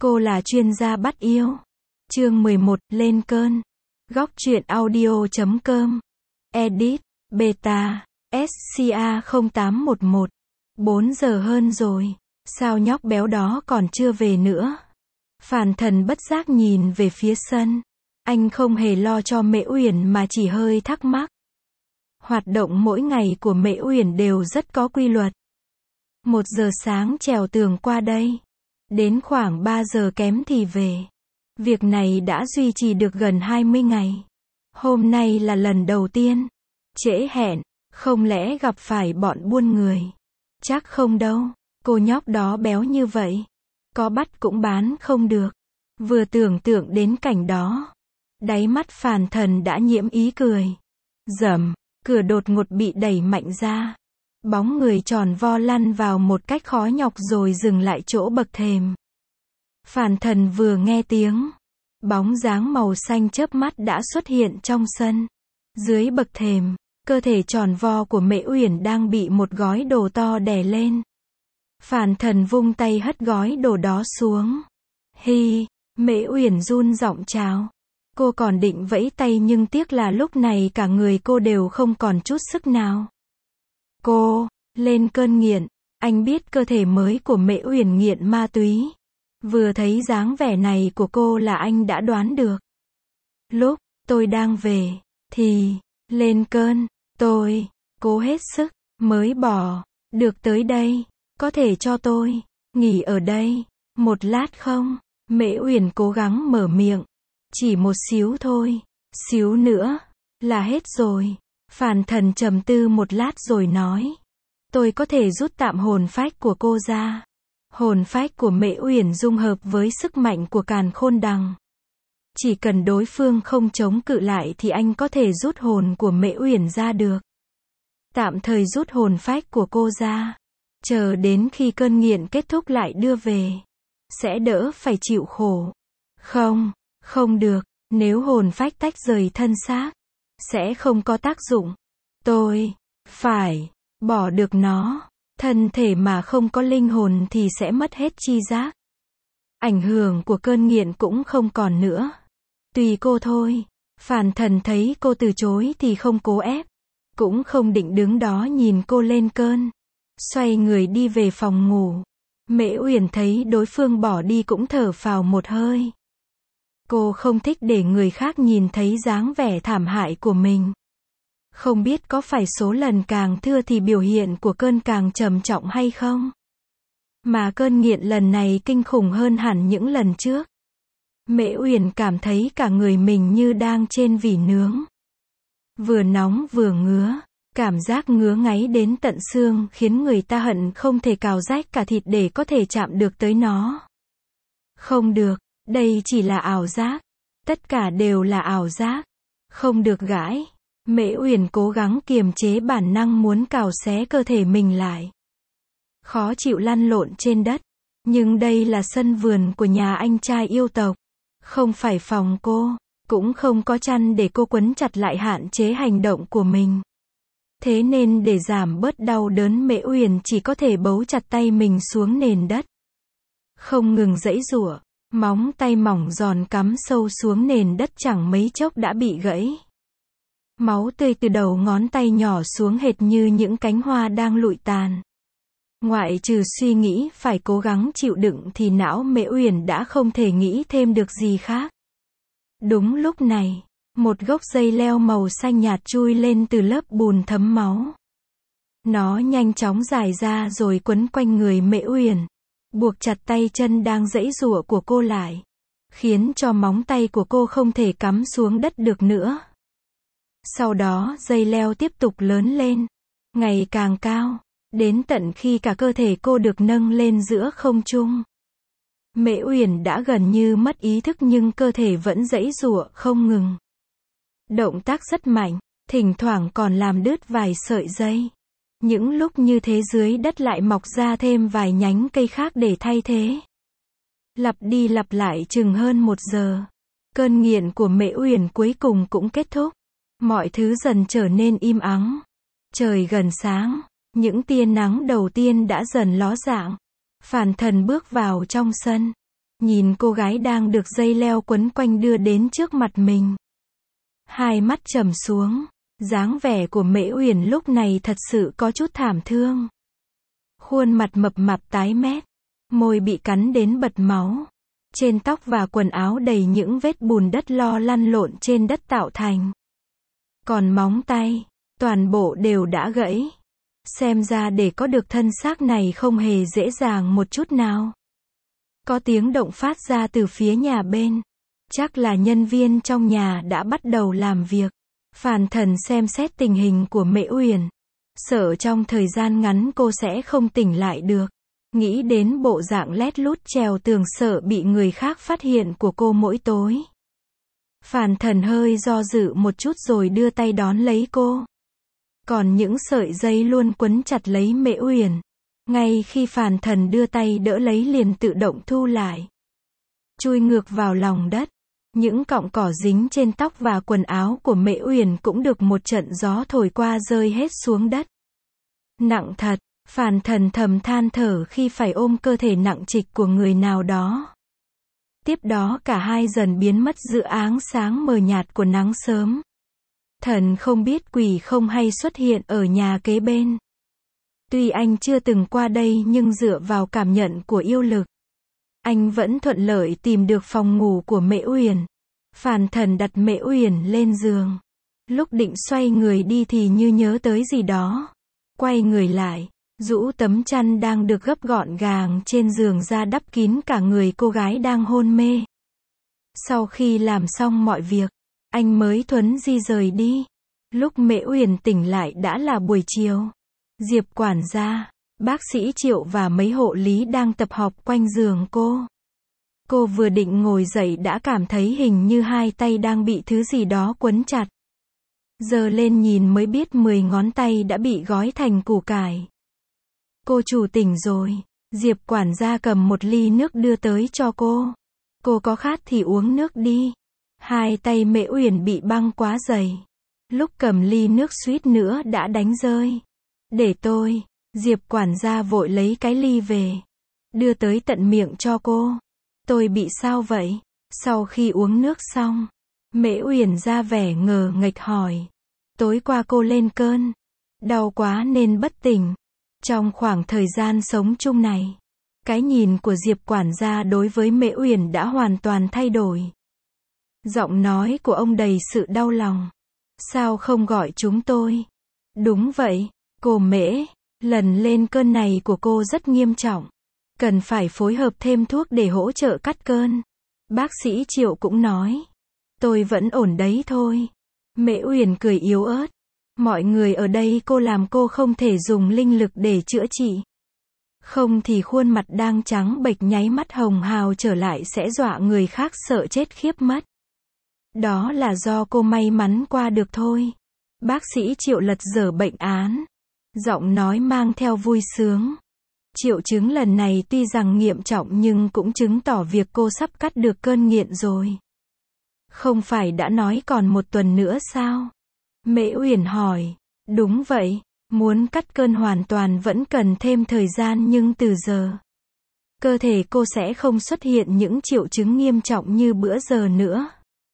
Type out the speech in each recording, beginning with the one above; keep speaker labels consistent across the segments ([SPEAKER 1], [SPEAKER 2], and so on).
[SPEAKER 1] Cô là chuyên gia bắt yêu. Chương 11, lên cơn. Góc truyện audio.com. Edit, beta, SCA 0811. 4 giờ hơn rồi. Sao nhóc béo đó còn chưa về nữa? Phàn Thần bất giác nhìn về phía sân. Anh không hề lo cho Mễ Uyển mà chỉ hơi thắc mắc. Hoạt động mỗi ngày của Mễ Uyển đều rất có quy luật. 1 giờ sáng trèo tường qua đây. Đến khoảng 3 giờ kém thì về. Việc này đã duy trì được gần 20 ngày. Hôm nay là lần đầu tiên. Trễ hẹn, không lẽ gặp phải bọn buôn người? Chắc không đâu, cô nhóc đó béo như vậy. Có bắt cũng bán không được. Vừa tưởng tượng đến cảnh đó, đáy mắt Phàn Thần đã nhiễm ý cười. Rầm, cửa đột ngột bị đẩy mạnh ra. Bóng người tròn vo lăn vào một cách khó nhọc rồi dừng lại chỗ bậc thềm. Phàn Thần vừa nghe tiếng, bóng dáng màu xanh chớp mắt đã xuất hiện trong sân. Dưới bậc thềm, cơ thể tròn vo của Mễ Uyển đang bị một gói đồ to đè lên. Phàn Thần vung tay hất gói đồ đó xuống. Hi, Mễ Uyển run giọng chào. Cô còn định vẫy tay nhưng tiếc là lúc này cả người cô đều không còn chút sức nào. Cô, lên cơn nghiện. Anh biết cơ thể mới của Mễ Uyển nghiện ma túy. Vừa thấy dáng vẻ này của cô là anh đã đoán được. Lúc tôi đang về, thì, lên cơn, tôi, cố hết sức, mới bỏ, được tới đây, có thể cho tôi, nghỉ ở đây, một lát không? Mễ Uyển cố gắng mở miệng, chỉ một xíu thôi, xíu nữa, là hết rồi. Phàn Thần trầm tư một lát rồi nói, tôi có thể rút tạm hồn phách của cô ra. Hồn phách của Mễ Uyển dung hợp với sức mạnh của Càn Khôn Đằng. Chỉ cần đối phương không chống cự lại thì anh có thể rút hồn của Mễ Uyển ra được. Tạm thời rút hồn phách của cô ra. Chờ đến khi cơn nghiện kết thúc lại đưa về. Sẽ đỡ phải chịu khổ. Không, không được. Nếu hồn phách tách rời thân xác, sẽ không có tác dụng. Tôi phải bỏ được nó. Thân thể mà không có linh hồn thì sẽ mất hết tri giác. Ảnh hưởng của cơn nghiện cũng không còn nữa. Tùy cô thôi. Phàn Thần thấy cô từ chối thì không cố ép. Cũng không định đứng đó nhìn cô lên cơn. Xoay người đi về phòng ngủ. Mễ Uyển thấy đối phương bỏ đi cũng thở phào một hơi. Cô không thích để người khác nhìn thấy dáng vẻ thảm hại của mình. Không biết có phải số lần càng thưa thì biểu hiện của cơn càng trầm trọng hay không? Mà cơn nghiện lần này kinh khủng hơn hẳn những lần trước. Mễ Uyển cảm thấy cả người mình như đang trên vỉ nướng. Vừa nóng vừa ngứa. Cảm giác ngứa ngáy đến tận xương khiến người ta hận không thể cào rách cả thịt để có thể chạm được tới nó. Không được, đây chỉ là ảo giác. Tất cả đều là ảo giác. Không được gãi. Mễ Uyển cố gắng kiềm chế bản năng muốn cào xé cơ thể mình lại. Khó chịu lăn lộn trên đất. Nhưng đây là sân vườn của nhà anh trai yêu tộc. Không phải phòng cô. Cũng không có chăn để cô quấn chặt lại hạn chế hành động của mình. Thế nên để giảm bớt đau đớn Mễ Uyển chỉ có thể bấu chặt tay mình xuống nền đất. Không ngừng giãy giụa. Móng tay mỏng giòn cắm sâu xuống nền đất chẳng mấy chốc đã bị gãy. Máu tươi từ đầu ngón tay nhỏ xuống hệt như những cánh hoa đang lụi tàn. Ngoại trừ suy nghĩ phải cố gắng chịu đựng thì não Mễ Uyển đã không thể nghĩ thêm được gì khác. Đúng lúc này, một gốc dây leo màu xanh nhạt chui lên từ lớp bùn thấm máu. Nó nhanh chóng dài ra rồi quấn quanh người Mễ Uyển, buộc chặt tay chân đang giãy giụa của cô lại, khiến cho móng tay của cô không thể cắm xuống đất được nữa. Sau đó dây leo tiếp tục lớn lên, ngày càng cao, đến tận khi cả cơ thể cô được nâng lên giữa không trung. Mễ Uyển đã gần như mất ý thức nhưng cơ thể vẫn giãy giụa không ngừng. Động tác rất mạnh, thỉnh thoảng còn làm đứt vài sợi dây. Những lúc như thế dưới đất lại mọc ra thêm vài nhánh cây khác để thay thế. Lặp đi lặp lại chừng hơn 1 giờ. Cơn nghiện của Mễ Uyển cuối cùng cũng kết thúc. Mọi thứ dần trở nên im ắng. Trời gần sáng, những tia nắng đầu tiên đã dần ló dạng. Phàn Thần bước vào trong sân. nhìn cô gái đang được dây leo quấn quanh đưa đến trước mặt mình. Hai mắt trầm xuống, dáng vẻ của Mễ Uyển lúc này thật sự có chút thảm thương. Khuôn mặt mập mạp tái mét, môi bị cắn đến bật máu. Trên tóc và quần áo đầy những vết bùn đất lo lăn lộn trên đất tạo thành. Còn móng tay, toàn bộ đều đã gãy. Xem ra để có được thân xác này không hề dễ dàng một chút nào. Có tiếng động phát ra từ phía nhà bên. Chắc là nhân viên trong nhà đã bắt đầu làm việc. Phàn Thần xem xét tình hình của Mễ Uyển. Sợ trong thời gian ngắn cô sẽ không tỉnh lại được. Nghĩ đến bộ dạng lét lút trèo tường sợ bị người khác phát hiện của cô mỗi tối. Phàn Thần hơi do dự một chút rồi đưa tay đón lấy cô. Còn những sợi dây luôn quấn chặt lấy Mễ Uyển. Ngay khi Phàn Thần đưa tay đỡ lấy liền tự động thu lại. Chui ngược vào lòng đất. Những cọng cỏ dính trên tóc và quần áo của Mễ Uyển cũng được một trận gió thổi qua rơi hết xuống đất. Nặng thật, Phàn Thần thầm than thở khi phải ôm cơ thể nặng trịch của người nào đó. Tiếp đó cả hai dần biến mất giữa áng sáng mờ nhạt của nắng sớm. Thần không biết quỷ không hay xuất hiện ở nhà kế bên. Tuy anh chưa từng qua đây nhưng dựa vào cảm nhận của yêu lực, anh vẫn thuận lợi tìm được phòng ngủ của Mễ Uyển. Phàn Thần đặt Mễ Uyển lên giường. Lúc định xoay người đi thì như nhớ tới gì đó. Quay người lại, rũ tấm chăn đang được gấp gọn gàng trên giường ra đắp kín cả người cô gái đang hôn mê. Sau khi làm xong mọi việc, anh mới thuấn di rời đi. Lúc Mễ Uyển tỉnh lại đã là buổi chiều. Diệp quản gia, bác sĩ Triệu và mấy hộ lý đang tập họp quanh giường cô. Cô vừa định ngồi dậy đã cảm thấy hình như hai tay đang bị thứ gì đó quấn chặt. Giờ lên nhìn mới biết 10 ngón tay đã bị gói thành củ cải. Cô chủ tỉnh rồi. Diệp quản gia cầm một ly nước đưa tới cho cô. Cô có khát thì uống nước đi. Hai tay Mễ Uyển bị băng quá dày. Lúc cầm ly nước suýt nữa đã đánh rơi. Để tôi. Diệp quản gia vội lấy cái ly về. Đưa tới tận miệng cho cô. Tôi bị sao vậy? Sau khi uống nước xong, Mễ Uyển ra vẻ ngờ nghệch hỏi. Tối qua cô lên cơn đau quá nên bất tỉnh. Trong khoảng thời gian sống chung này, cái nhìn của Diệp quản gia đối với Mễ Uyển đã hoàn toàn thay đổi. Giọng nói của ông đầy sự đau lòng. Sao không gọi chúng tôi? Đúng vậy, cô Mễ, lần lên cơn này của cô rất nghiêm trọng. Cần phải phối hợp thêm thuốc để hỗ trợ cắt cơn. Bác sĩ Triệu cũng nói. Tôi vẫn ổn đấy thôi. Mễ Uyển cười yếu ớt. Mọi người ở đây cô làm cô không thể dùng linh lực để chữa trị. Không thì khuôn mặt đang trắng bệch nháy mắt hồng hào trở lại sẽ dọa người khác sợ chết khiếp mất. Đó là do cô may mắn qua được thôi. Bác sĩ Triệu lật dở bệnh án. Giọng nói mang theo vui sướng. Triệu chứng lần này tuy rằng nghiêm trọng nhưng cũng chứng tỏ việc cô sắp cắt được cơn nghiện rồi. Không phải đã nói còn một tuần nữa sao? Mễ Uyển hỏi. Đúng vậy, muốn cắt cơn hoàn toàn vẫn cần thêm thời gian nhưng từ giờ, cơ thể cô sẽ không xuất hiện những triệu chứng nghiêm trọng như bữa giờ nữa.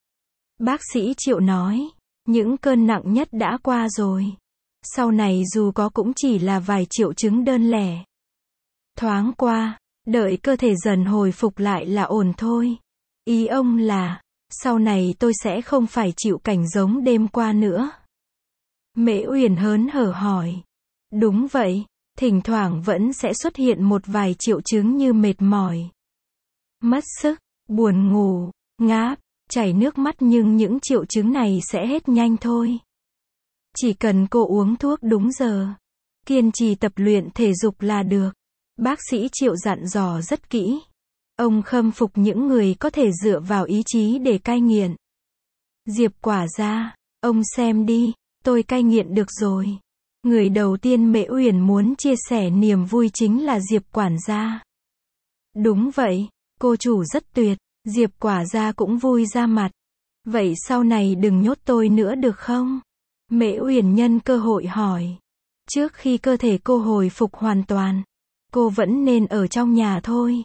[SPEAKER 1] Bác sĩ Triệu nói. Những cơn nặng nhất đã qua rồi. Sau này dù có cũng chỉ là vài triệu chứng đơn lẻ. Thoáng qua, đợi cơ thể dần hồi phục lại là ổn thôi. Ý ông là, sau này tôi sẽ không phải chịu cảnh giống đêm qua nữa. Mễ Uyển hớn hở hỏi. Đúng vậy, thỉnh thoảng vẫn sẽ xuất hiện một vài triệu chứng như mệt mỏi, mất sức, buồn ngủ, ngáp, chảy nước mắt nhưng những triệu chứng này sẽ hết nhanh thôi. Chỉ cần cô uống thuốc đúng giờ, kiên trì tập luyện thể dục là được. Bác sĩ Triệu dặn dò rất kỹ. Ông khâm phục những người có thể dựa vào ý chí để cai nghiện. Diệp quản gia, ông xem đi, tôi cai nghiện được rồi. Người đầu tiên Mễ Uyển muốn chia sẻ niềm vui chính là Diệp quản gia. Đúng vậy, cô chủ rất tuyệt. Diệp quản gia cũng vui ra mặt. Vậy sau này đừng nhốt tôi nữa được không? Mễ Uyển nhân cơ hội hỏi. Trước khi cơ thể cô hồi phục hoàn toàn, cô vẫn nên ở trong nhà thôi.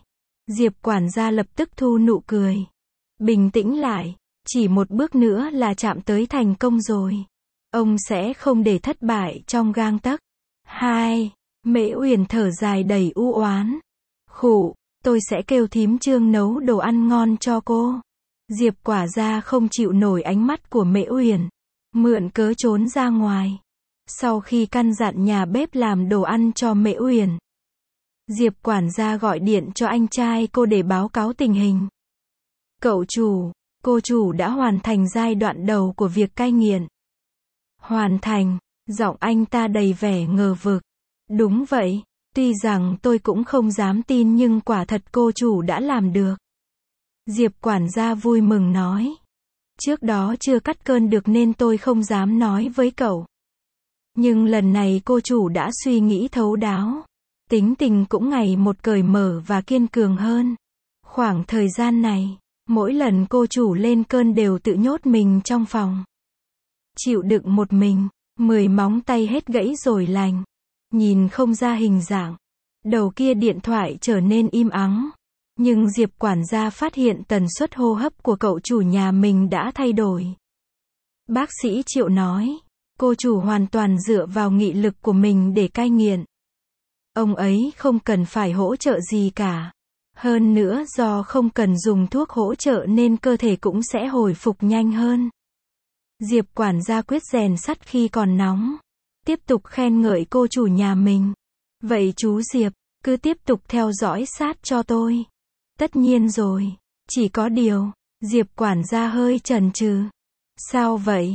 [SPEAKER 1] Diệp quản gia lập tức thu nụ cười. Bình tĩnh lại, chỉ một bước nữa là chạm tới thành công rồi. Ông sẽ không để thất bại trong gang tấc. 2. Mễ Uyển thở dài đầy u oán. Khụ, tôi sẽ kêu thím Trương nấu đồ ăn ngon cho cô. Diệp quản gia không chịu nổi ánh mắt của Mễ Uyển, mượn cớ trốn ra ngoài. Sau khi căn dặn nhà bếp làm đồ ăn cho Mễ Uyển, Diệp quản gia gọi điện cho anh trai cô để báo cáo tình hình. Cậu chủ, cô chủ đã hoàn thành giai đoạn đầu của việc cai nghiện. Hoàn thành, giọng anh ta đầy vẻ ngờ vực. Đúng vậy, tuy rằng tôi cũng không dám tin nhưng quả thật cô chủ đã làm được. Diệp quản gia vui mừng nói. Trước đó chưa cắt cơn được nên tôi không dám nói với cậu. Nhưng lần này cô chủ đã suy nghĩ thấu đáo. Tính tình cũng ngày một cởi mở và kiên cường hơn. Khoảng thời gian này, mỗi lần cô chủ lên cơn đều tự nhốt mình trong phòng. Chịu đựng một mình, 10 móng tay hết gãy rồi lành. Nhìn không ra hình dạng. Đầu kia điện thoại trở nên im ắng. Nhưng Diệp quản gia phát hiện tần suất hô hấp của cậu chủ nhà mình đã thay đổi. Bác sĩ Triệu nói, cô chủ hoàn toàn dựa vào nghị lực của mình để cai nghiện. Ông ấy không cần phải hỗ trợ gì cả. Hơn nữa do không cần dùng thuốc hỗ trợ nên cơ thể cũng sẽ hồi phục nhanh hơn. Diệp quản gia quyết rèn sắt khi còn nóng. Tiếp tục khen ngợi cô chủ nhà mình. Vậy chú Diệp, cứ tiếp tục theo dõi sát cho tôi. Tất nhiên rồi. Chỉ có điều, Diệp quản gia hơi chần chừ. Sao vậy?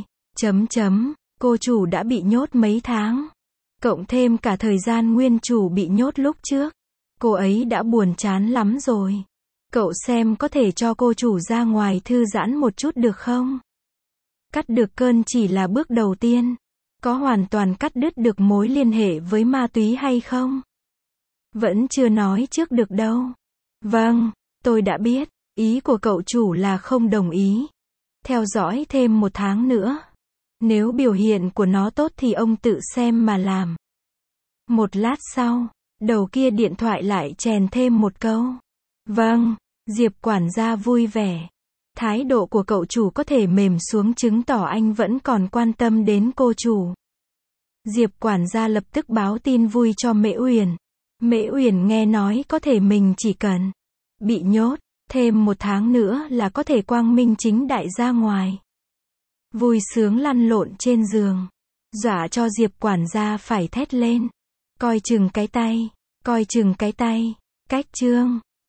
[SPEAKER 1] Cô chủ đã bị nhốt mấy tháng. Cộng thêm cả thời gian nguyên chủ bị nhốt lúc trước. Cô ấy đã buồn chán lắm rồi. Cậu xem có thể cho cô chủ ra ngoài thư giãn một chút được không? Cắt được cơn chỉ là bước đầu tiên. Có hoàn toàn cắt đứt được mối liên hệ với ma túy hay không? Vẫn chưa nói trước được đâu. Vâng, tôi đã biết. Ý của cậu chủ là không đồng ý. Theo dõi thêm 1 tháng nữa. Nếu biểu hiện của nó tốt thì ông tự xem mà làm. Một lát sau, đầu kia điện thoại lại chèn thêm một câu. Vâng, Diệp quản gia vui vẻ. Thái độ của cậu chủ có thể mềm xuống chứng tỏ anh vẫn còn quan tâm đến cô chủ. Diệp quản gia lập tức báo tin vui cho Mễ Uyển. Mễ Uyển nghe nói có thể mình chỉ cần bị nhốt thêm 1 tháng nữa là có thể quang minh chính đại ra ngoài. Vui sướng lăn lộn trên giường, dọa cho Diệp quản gia phải thét lên. Coi chừng cái tay, cách Trương.